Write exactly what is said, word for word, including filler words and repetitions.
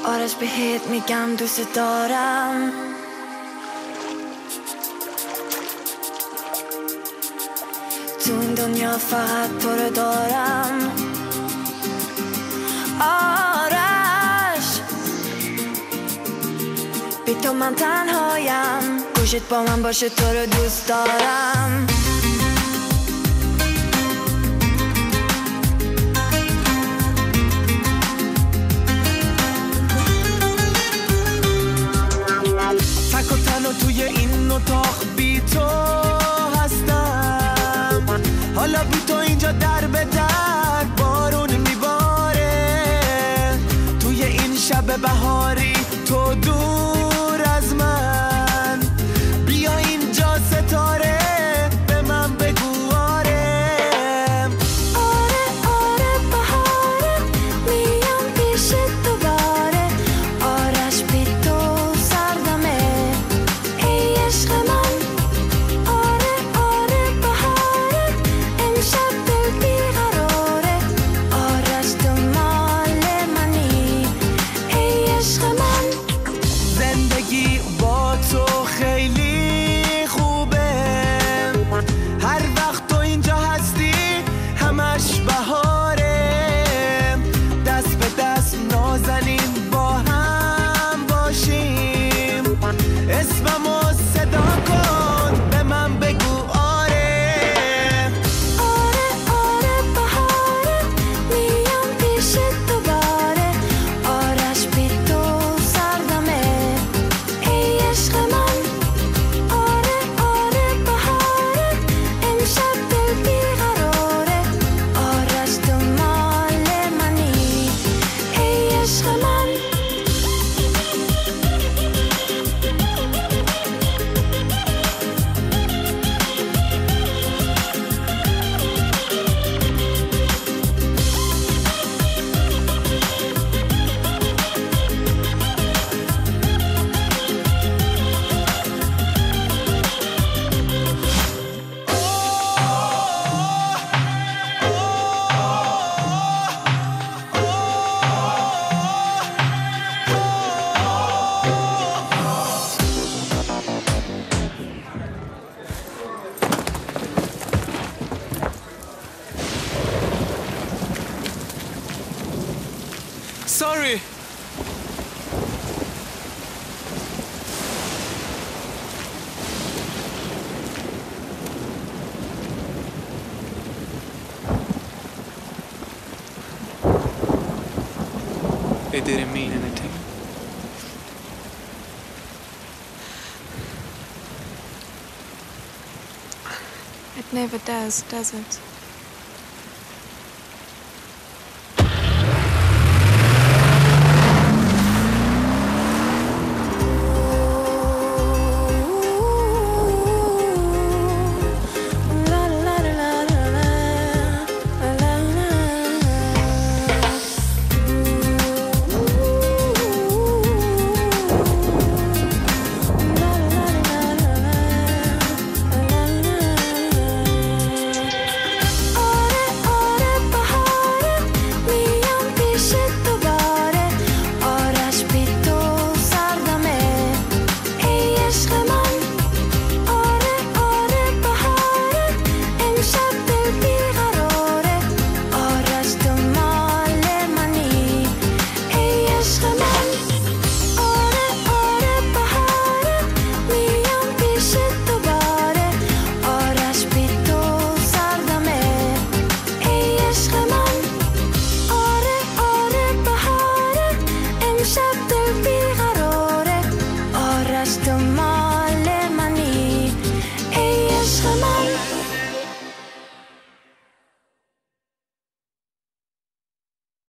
آرش بهت میگم دوست دارم. تو این دنیا فقط تو رو دارم. آرش بی تو من تنهایم، گوشت با من باشه تو رو دوست دارم. تک و تنها توی این اتاق بی تو هستم. حالا بی تو اینجا در به در بارون میباره. توی این شب بهاری تو دور از من، بیا اینجا ستاره به من بگو آره. آره آره بهاره میام پیشت دوباره. آرش بی تو سردمه ای عشق من. آره آره بهاره امشب دل بیقراره. آرش تو مال منی ای عشق من. زندگی با تو خیلی خوبه، هر وقت تو اینجا هستی همش بهاره. دست به دست نازنین با هم باشیم، اسممو صدا کن به من بگو آره. آره آره بهاره میام پیشت دوباره. آرش بی تو سردمه ای عشق من. آره آره بهاره امشب دل بیقراره. آرش تو مال منی ای عشق من. Sorry. It didn't mean anything. It never does, does it?